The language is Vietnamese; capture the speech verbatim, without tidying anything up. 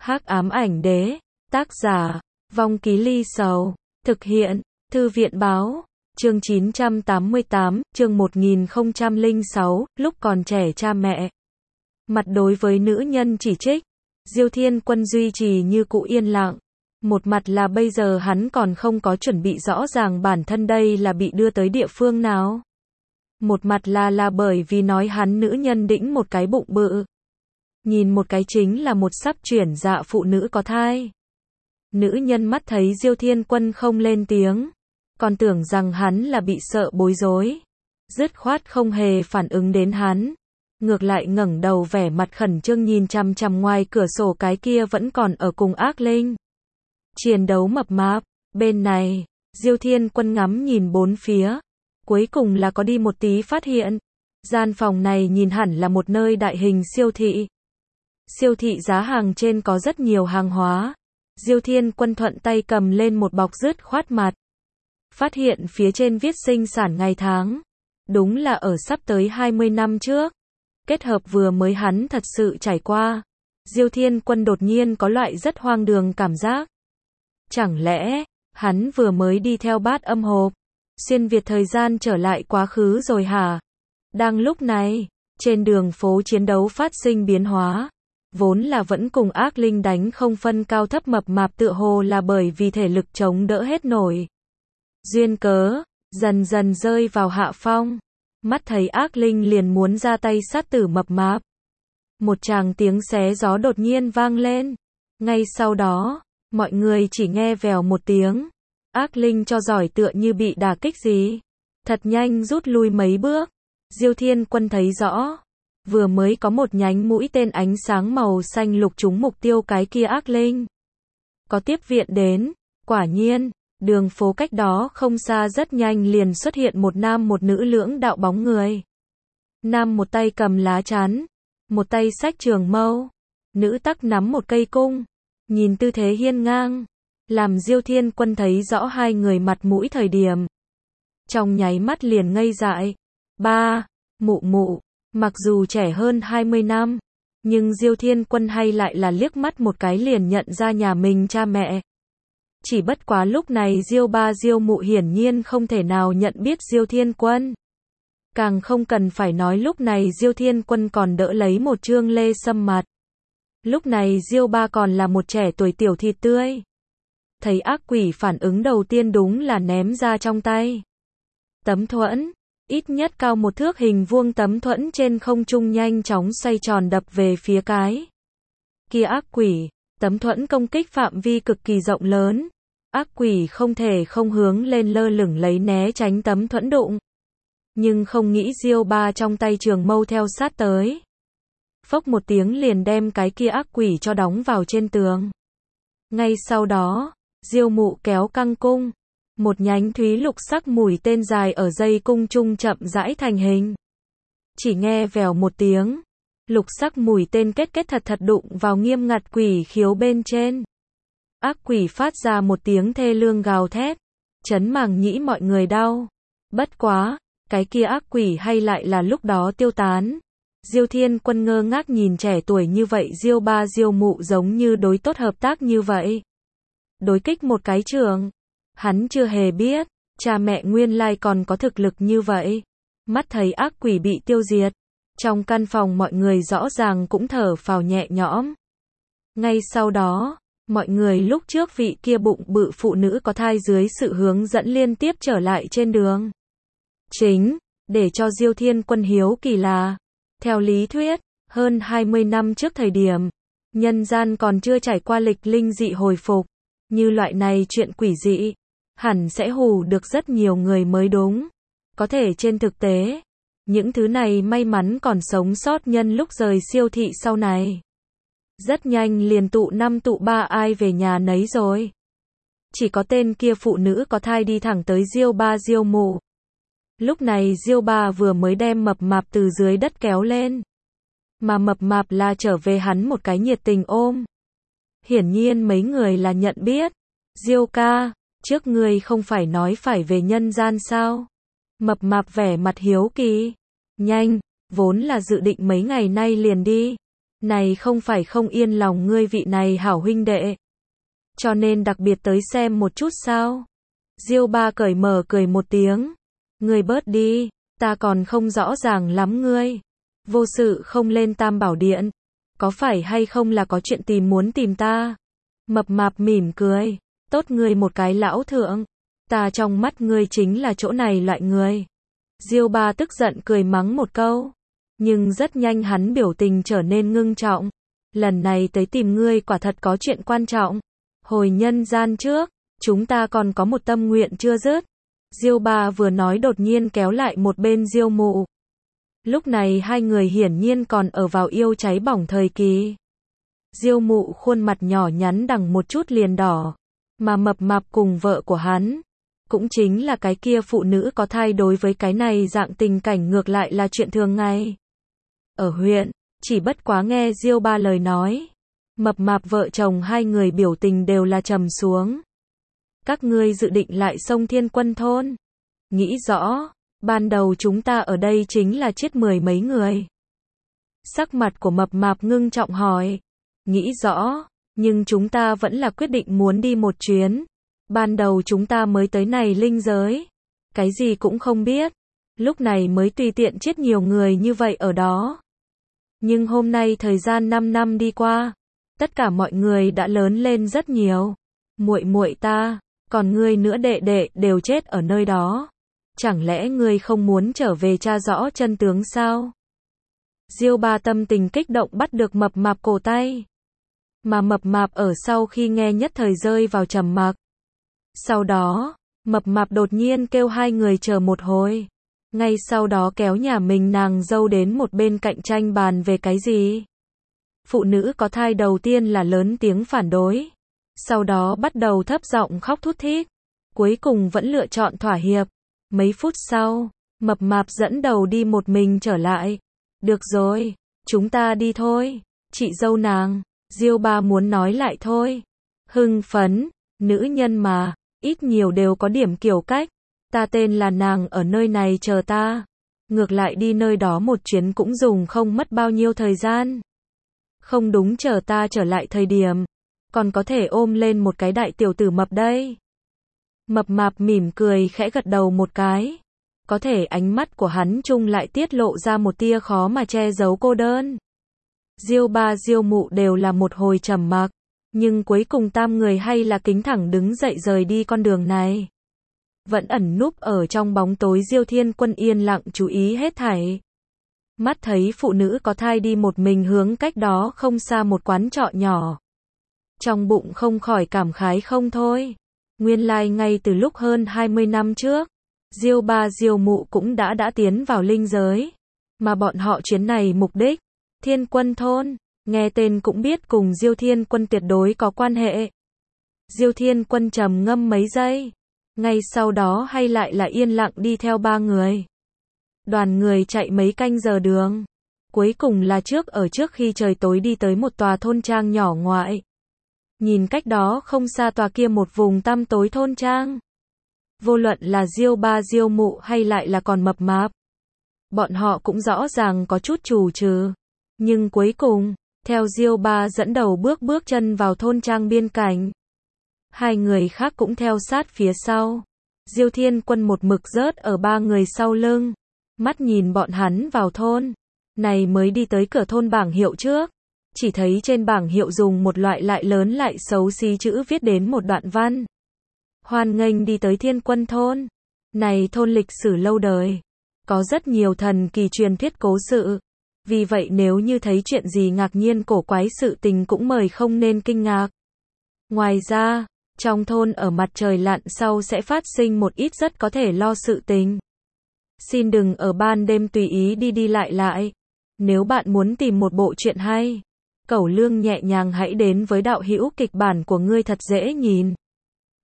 Hắc ám ảnh đế, tác giả, Vong Ký Ly Sầu, thực hiện, Thư viện báo, chương chín trăm tám mươi tám, chương một nghìn không trăm lẻ sáu, lúc còn trẻ cha mẹ. Mặt đối với nữ nhân chỉ trích, Diêu Thiên Quân duy trì như cũ yên lặng. Một mặt là bây giờ hắn còn không có chuẩn bị rõ ràng bản thân đây là bị đưa tới địa phương nào. Một mặt là là bởi vì nói hắn nữ nhân đĩnh một cái bụng bự. Nhìn một cái chính là một sắp chuyển dạ phụ nữ có thai. Nữ nhân mắt thấy Diêu Thiên Quân không lên tiếng, còn tưởng rằng hắn là bị sợ bối rối. Dứt khoát không hề phản ứng đến hắn. Ngược lại ngẩng đầu vẻ mặt khẩn trương nhìn chằm chằm ngoài cửa sổ cái kia vẫn còn ở cùng ác linh. Chiến đấu mập mạp, bên này, Diêu Thiên Quân ngắm nhìn bốn phía. Cuối cùng là có đi một tí phát hiện. Gian phòng này nhìn hẳn là một nơi đại hình siêu thị. Siêu thị giá hàng trên có rất nhiều hàng hóa. Diêu Thiên Quân thuận tay cầm lên một bọc dứt khoát mặt. Phát hiện phía trên viết sinh sản ngày tháng. Đúng là ở sắp tới hai mươi năm trước. Kết hợp vừa mới hắn thật sự trải qua. Diêu Thiên Quân đột nhiên có loại rất hoang đường cảm giác. Chẳng lẽ, hắn vừa mới đi theo bát âm hộp, xuyên việt thời gian trở lại quá khứ rồi hả? Đang lúc này, trên đường phố chiến đấu phát sinh biến hóa. Vốn là vẫn cùng ác linh đánh không phân cao thấp mập mạp tựa hồ là bởi vì thể lực chống đỡ hết nổi. Duyên cớ, dần dần rơi vào hạ phong. Mắt thấy ác linh liền muốn ra tay sát tử mập mạp. Một tràng tiếng xé gió đột nhiên vang lên. Ngay sau đó, mọi người chỉ nghe vèo một tiếng. Ác linh cho giỏi tựa như bị đả kích gì. Thật nhanh rút lui mấy bước. Diêu Thiên Quân thấy rõ. Vừa mới có một nhánh mũi tên ánh sáng màu xanh lục trúng mục tiêu cái kia ác linh. Có tiếp viện đến. Quả nhiên, đường phố cách đó không xa rất nhanh liền xuất hiện một nam một nữ lưỡng đạo bóng người. Nam một tay cầm lá chắn. Một tay xách trường mâu. Nữ tắc nắm một cây cung. Nhìn tư thế hiên ngang. Làm Diêu Thiên Quân thấy rõ hai người mặt mũi thời điểm. Trong nháy mắt liền ngây dại. Ba, mụ mụ. Mặc dù trẻ hơn hai mươi năm, nhưng Diêu Thiên Quân hay lại là liếc mắt một cái liền nhận ra nhà mình cha mẹ. Chỉ bất quá lúc này Diêu ba Diêu mụ hiển nhiên không thể nào nhận biết Diêu Thiên Quân. Càng không cần phải nói lúc này Diêu Thiên Quân còn đỡ lấy một trương lê sâm mặt. Lúc này Diêu ba còn là một trẻ tuổi tiểu thịt tươi. Thấy ác quỷ phản ứng đầu tiên đúng là ném ra trong tay. Tấm thuẫn. Ít nhất cao một thước hình vuông tấm thuẫn trên không trung nhanh chóng xoay tròn đập về phía cái kia ác quỷ. Tấm thuẫn công kích phạm vi cực kỳ rộng lớn. Ác quỷ không thể không hướng lên lơ lửng lấy né tránh tấm thuẫn đụng. Nhưng không nghĩ Diêu ba trong tay trường mâu theo sát tới. Phốc một tiếng liền đem cái kia ác quỷ cho đóng vào trên tường. Ngay sau đó, Diêu mụ kéo căng cung. Một nhánh thúy lục sắc mũi tên dài ở dây cung trung chậm rãi thành hình. Chỉ nghe vèo một tiếng. Lục sắc mũi tên kết kết thật thật đụng vào nghiêm ngặt quỷ khiếu bên trên. Ác quỷ phát ra một tiếng thê lương gào thét. Chấn màng nhĩ mọi người đau. Bất quá, cái kia ác quỷ hay lại là lúc đó tiêu tán. Diêu Thiên Quân ngơ ngác nhìn trẻ tuổi như vậy Diêu ba Diêu mụ giống như đối tốt hợp tác như vậy. Đối kích một cái trường. Hắn chưa hề biết, cha mẹ nguyên lai còn có thực lực như vậy. Mắt thấy ác quỷ bị tiêu diệt. Trong căn phòng mọi người rõ ràng cũng thở phào nhẹ nhõm. Ngay sau đó, mọi người lúc trước vị kia bụng bự phụ nữ có thai dưới sự hướng dẫn liên tiếp trở lại trên đường. Chính, để cho Diêu Thiên Quân hiếu kỳ là, theo lý thuyết, hơn hai mươi năm trước thời điểm, nhân gian còn chưa trải qua lịch linh dị hồi phục. Như loại này chuyện quỷ dị, hẳn sẽ hù được rất nhiều người mới đúng. Có thể trên thực tế, những thứ này may mắn còn sống sót nhân lúc rời siêu thị sau này. Rất nhanh liền tụ năm tụ ba ai về nhà nấy rồi. Chỉ có tên kia phụ nữ có thai đi thẳng tới Diêu ba Diêu mụ. Lúc này Diêu ba vừa mới đem mập mạp từ dưới đất kéo lên. Mà mập mạp là trở về hắn một cái nhiệt tình ôm. Hiển nhiên mấy người là nhận biết. Diêu ca, trước ngươi không phải nói phải về nhân gian sao? Mập mạp vẻ mặt hiếu kỳ. Nhanh, vốn là dự định mấy ngày nay liền đi. Này không phải không yên lòng ngươi vị này hảo huynh đệ. Cho nên đặc biệt tới xem một chút sao? Diêu Ba cởi mở cười một tiếng. Ngươi bớt đi, ta còn không rõ ràng lắm ngươi. Vô sự không lên Tam Bảo Điện. Có phải hay không là có chuyện tìm muốn tìm ta? Mập mạp mỉm cười. Tốt ngươi một cái lão thượng. Ta trong mắt ngươi chính là chỗ này loại người. Diêu Ba tức giận cười mắng một câu. Nhưng rất nhanh hắn biểu tình trở nên ngưng trọng. Lần này tới tìm ngươi quả thật có chuyện quan trọng. Hồi nhân gian trước, chúng ta còn có một tâm nguyện chưa dứt. Diêu Ba vừa nói đột nhiên kéo lại một bên Diêu Mụ. Lúc này hai người hiển nhiên còn ở vào yêu cháy bỏng thời kỳ. Diêu Mụ khuôn mặt nhỏ nhắn đằng một chút liền đỏ. Mà mập mạp cùng vợ của hắn. Cũng chính là cái kia phụ nữ có thai đối với cái này dạng tình cảnh ngược lại là chuyện thường ngày. Ở huyện, chỉ bất quá nghe Diêu Ba lời nói. Mập mạp vợ chồng hai người biểu tình đều là trầm xuống. Các ngươi dự định lại xông Thiên Quân thôn. Nghĩ rõ, ban đầu chúng ta ở đây chính là chết mười mấy người. Sắc mặt của mập mạp ngưng trọng hỏi. Nghĩ rõ, nhưng chúng ta vẫn là quyết định muốn đi một chuyến. Ban đầu chúng ta mới tới này linh giới. Cái gì cũng không biết. Lúc này mới tùy tiện chết nhiều người như vậy ở đó. Nhưng hôm nay thời gian năm năm đi qua. Tất cả mọi người đã lớn lên rất nhiều. Muội muội ta, còn ngươi nữa đệ đệ đều chết ở nơi đó. Chẳng lẽ ngươi không muốn trở về tra rõ chân tướng sao? Diêu Ba tâm tình kích động bắt được mập mạp cổ tay. Mà mập mạp ở sau khi nghe nhất thời rơi vào trầm mặc. Sau đó, mập mạp đột nhiên kêu hai người chờ một hồi. Ngay sau đó kéo nhà mình nàng dâu đến một bên cạnh tranh bàn về cái gì. Phụ nữ có thai đầu tiên là lớn tiếng phản đối. Sau đó bắt đầu thấp giọng khóc thút thít. Cuối cùng vẫn lựa chọn thỏa hiệp. Mấy phút sau, mập mạp dẫn đầu đi một mình trở lại. Được rồi, chúng ta đi thôi. Chị dâu nàng, Diêu Ba muốn nói lại thôi. Hưng phấn, nữ nhân mà, ít nhiều đều có điểm kiểu cách. Ta tên là nàng ở nơi này chờ ta. Ngược lại đi nơi đó một chuyến cũng dùng không mất bao nhiêu thời gian. Không đúng chờ ta trở lại thời điểm. Còn có thể ôm lên một cái đại tiểu tử mập đây. Mập mạp mỉm cười khẽ gật đầu một cái. Có thể ánh mắt của hắn chung lại tiết lộ ra một tia khó mà che giấu cô đơn. Diêu Ba Diêu Mụ đều là một hồi trầm mặc. Nhưng cuối cùng tam người hay là kính thẳng đứng dậy rời đi con đường này. Vẫn ẩn núp ở trong bóng tối Diêu Thiên Quân yên lặng chú ý hết thảy. Mắt thấy phụ nữ có thai đi một mình hướng cách đó không xa một quán trọ nhỏ. Trong bụng không khỏi cảm khái không thôi. Nguyên lai like ngay từ lúc hơn hai mươi năm trước, Diêu Ba Diêu Mụ cũng đã đã tiến vào linh giới. Mà bọn họ chuyến này mục đích, Thiên Quân thôn, nghe tên cũng biết cùng Diêu Thiên Quân tuyệt đối có quan hệ. Diêu Thiên Quân trầm ngâm mấy giây. Ngay sau đó hay lại là yên lặng đi theo ba người. Đoàn người chạy mấy canh giờ đường. Cuối cùng là trước ở trước khi trời tối đi tới một tòa thôn trang nhỏ ngoại. Nhìn cách đó không xa tòa kia một vùng tăm tối thôn trang. Vô luận là Diêu Ba Diêu Mụ hay lại là còn mập mạp. Bọn họ cũng rõ ràng có chút chù trừ. Nhưng cuối cùng, theo Diêu Ba dẫn đầu bước bước chân vào thôn trang biên cảnh. Hai người khác cũng theo sát phía sau. Diêu Thiên Quân một mực rớt ở ba người sau lưng. Mắt nhìn bọn hắn vào thôn. Này mới đi tới cửa thôn bảng hiệu trước. Chỉ thấy trên bảng hiệu dùng một loại lại lớn lại xấu xí chữ viết đến một đoạn văn. Hoan nghênh đi tới Thiên Quân thôn. Này thôn lịch sử lâu đời. Có rất nhiều thần kỳ truyền thuyết cố sự. Vì vậy nếu như thấy chuyện gì ngạc nhiên cổ quái sự tình cũng mời không nên kinh ngạc. Ngoài ra, trong thôn ở mặt trời lặn sau sẽ phát sinh một ít rất có thể lo sự tình. Xin đừng ở ban đêm tùy ý đi đi lại lại. Nếu bạn muốn tìm một bộ truyện hay, Cẩu Lương nhẹ nhàng hãy đến với đạo hữu kịch bản của ngươi thật dễ nhìn.